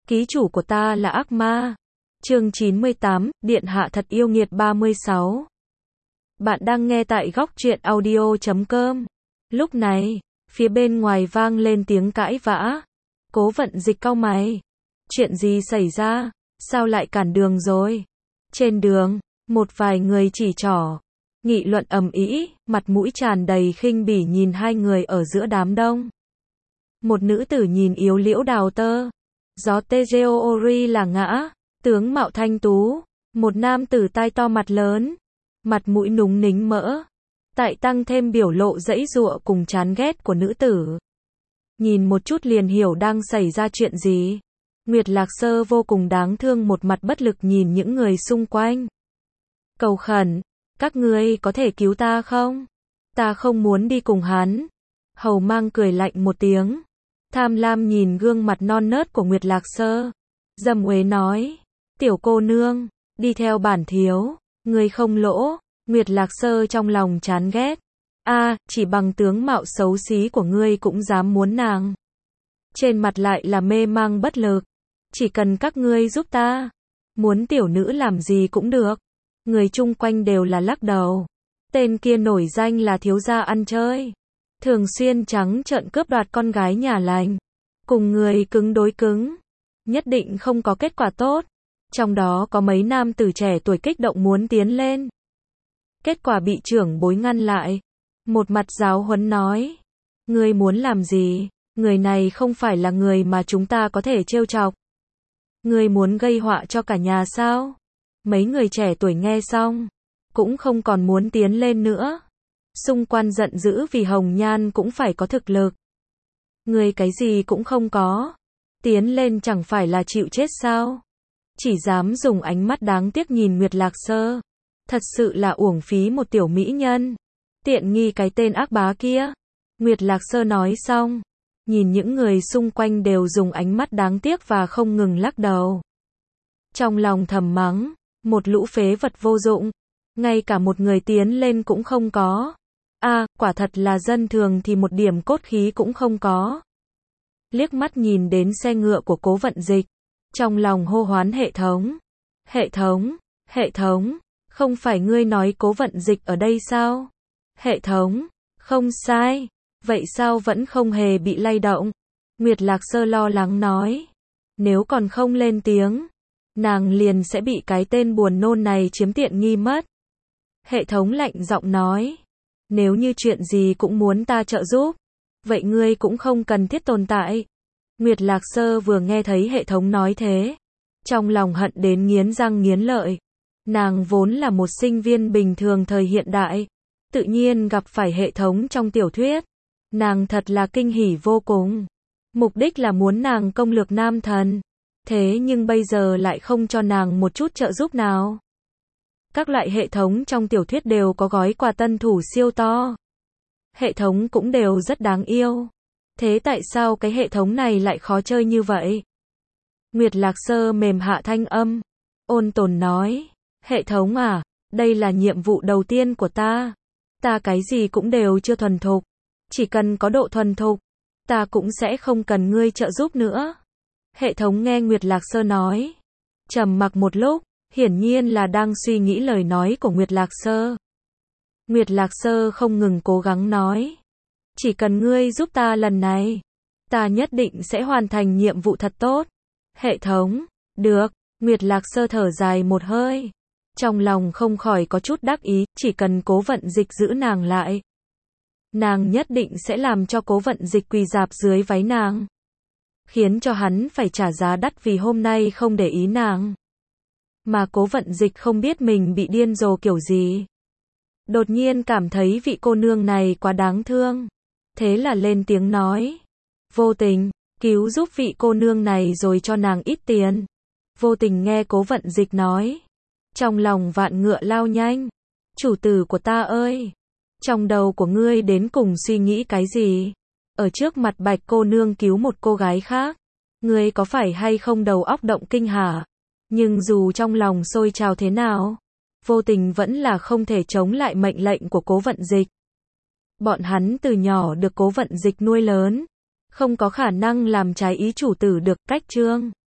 Ký chủ của ta là ác ma. Chương 98, Điện hạ thật yêu nghiệt 36. Bạn đang nghe tại góc truyện audio.com. Lúc này, phía bên ngoài vang lên tiếng cãi vã. Cố Vận Dịch cau mày. Chuyện gì xảy ra? Sao lại cản đường rồi? Trên đường, một vài người chỉ trỏ, nghị luận ầm ĩ, mặt mũi tràn đầy khinh bỉ nhìn hai người ở giữa đám đông. Một nữ tử nhìn yếu liễu đào tơ, gió Tejeori là ngã, tướng mạo thanh tú, một nam tử tai to mặt lớn, mặt mũi núng nính mỡ, tại tăng thêm biểu lộ giãy giụa cùng chán ghét của nữ tử. Nhìn một chút liền hiểu đang xảy ra chuyện gì. Nguyệt Lạc Sơ vô cùng đáng thương một mặt bất lực nhìn những người xung quanh. Cầu khẩn, các ngươi có thể cứu ta không? Ta không muốn đi cùng hắn. Hầu Mang cười lạnh một tiếng. Tham lam nhìn gương mặt non nớt của Nguyệt Lạc Sơ. Dâm uế nói, tiểu cô nương, đi theo bản thiếu, ngươi không lỗ. Nguyệt Lạc Sơ trong lòng chán ghét. Chỉ bằng tướng mạo xấu xí của ngươi cũng dám muốn nàng. Trên mặt lại là mê mang bất lực. Chỉ cần các ngươi giúp ta, muốn tiểu nữ làm gì cũng được. Người chung quanh đều là lắc đầu. Tên kia nổi danh là thiếu gia ăn chơi, thường xuyên trắng trợn cướp đoạt con gái nhà lành, cùng người cứng đối cứng, nhất định không có kết quả tốt. Trong đó có mấy nam tử trẻ tuổi kích động muốn tiến lên. Kết quả bị trưởng bối ngăn lại. Một mặt giáo huấn nói, ngươi muốn làm gì? Người này không phải là người mà chúng ta có thể trêu chọc. Ngươi muốn gây họa cho cả nhà sao? Mấy người trẻ tuổi nghe xong, cũng không còn muốn tiến lên nữa. Xung quanh giận dữ vì Hồng Nhan cũng phải có thực lực. Ngươi cái gì cũng không có, tiến lên chẳng phải là chịu chết sao? Chỉ dám dùng ánh mắt đáng tiếc nhìn Nguyệt Lạc Sơ. Thật sự là uổng phí một tiểu mỹ nhân. Tiện nghi cái tên ác bá kia. Nguyệt Lạc Sơ nói xong, nhìn những người xung quanh đều dùng ánh mắt đáng tiếc và không ngừng lắc đầu. Trong lòng thầm mắng, một lũ phế vật vô dụng, ngay cả một người tiến lên cũng không có. Quả thật là dân thường thì một điểm cốt khí cũng không có. Liếc mắt nhìn đến xe ngựa của Cố Vận Dịch, trong lòng hô hoán hệ thống. Hệ thống, không phải ngươi nói Cố Vận Dịch ở đây sao? Hệ thống, không sai. Vậy sao vẫn không hề bị lay động? Nguyệt Lạc Sơ lo lắng nói. Nếu còn không lên tiếng, nàng liền sẽ bị cái tên buồn nôn này chiếm tiện nghi mất. Hệ thống lạnh giọng nói. Nếu như chuyện gì cũng muốn ta trợ giúp, vậy ngươi cũng không cần thiết tồn tại. Nguyệt Lạc Sơ vừa nghe thấy hệ thống nói thế, trong lòng hận đến nghiến răng nghiến lợi. Nàng vốn là một sinh viên bình thường thời hiện đại, tự nhiên gặp phải hệ thống trong tiểu thuyết. Nàng thật là kinh hỉ vô cùng. Mục đích là muốn nàng công lược nam thần. Thế nhưng bây giờ lại không cho nàng một chút trợ giúp nào. Các loại hệ thống trong tiểu thuyết đều có gói quà tân thủ siêu to. Hệ thống cũng đều rất đáng yêu. Thế tại sao cái hệ thống này lại khó chơi như vậy? Nguyệt Lạc Sơ mềm hạ thanh âm, ôn tồn nói. Hệ thống đây là nhiệm vụ đầu tiên của ta. Ta cái gì cũng đều chưa thuần thục. Chỉ cần có độ thuần thục, ta cũng sẽ không cần ngươi trợ giúp nữa. Hệ thống nghe Nguyệt Lạc Sơ nói, trầm mặc một lúc, hiển nhiên là đang suy nghĩ lời nói của Nguyệt Lạc Sơ. Nguyệt Lạc Sơ không ngừng cố gắng nói, chỉ cần ngươi giúp ta lần này, ta nhất định sẽ hoàn thành nhiệm vụ thật tốt. Hệ thống, được. Nguyệt Lạc Sơ thở dài một hơi, trong lòng không khỏi có chút đắc ý, chỉ cần Cố Vận Dịch giữ nàng lại, nàng nhất định sẽ làm cho Cố Vận Dịch quỳ rạp dưới váy nàng, khiến cho hắn phải trả giá đắt vì hôm nay không để ý nàng. Mà Cố Vận Dịch không biết mình bị điên rồ kiểu gì. Đột nhiên cảm thấy vị cô nương này quá đáng thương. Thế là lên tiếng nói. Vô Tình, cứu giúp vị cô nương này rồi cho nàng ít tiền. Vô Tình nghe Cố Vận Dịch nói, trong lòng vạn ngựa lao nhanh. Chủ tử của ta ơi, trong đầu của ngươi đến cùng suy nghĩ cái gì? Ở trước mặt Bạch cô nương cứu một cô gái khác, ngươi có phải hay không đầu óc động kinh hả? Nhưng dù trong lòng sôi trào thế nào, Vô Tình vẫn là không thể chống lại mệnh lệnh của Cố Vận Dịch. Bọn hắn từ nhỏ được Cố Vận Dịch nuôi lớn, không có khả năng làm trái ý chủ tử được. Cách chương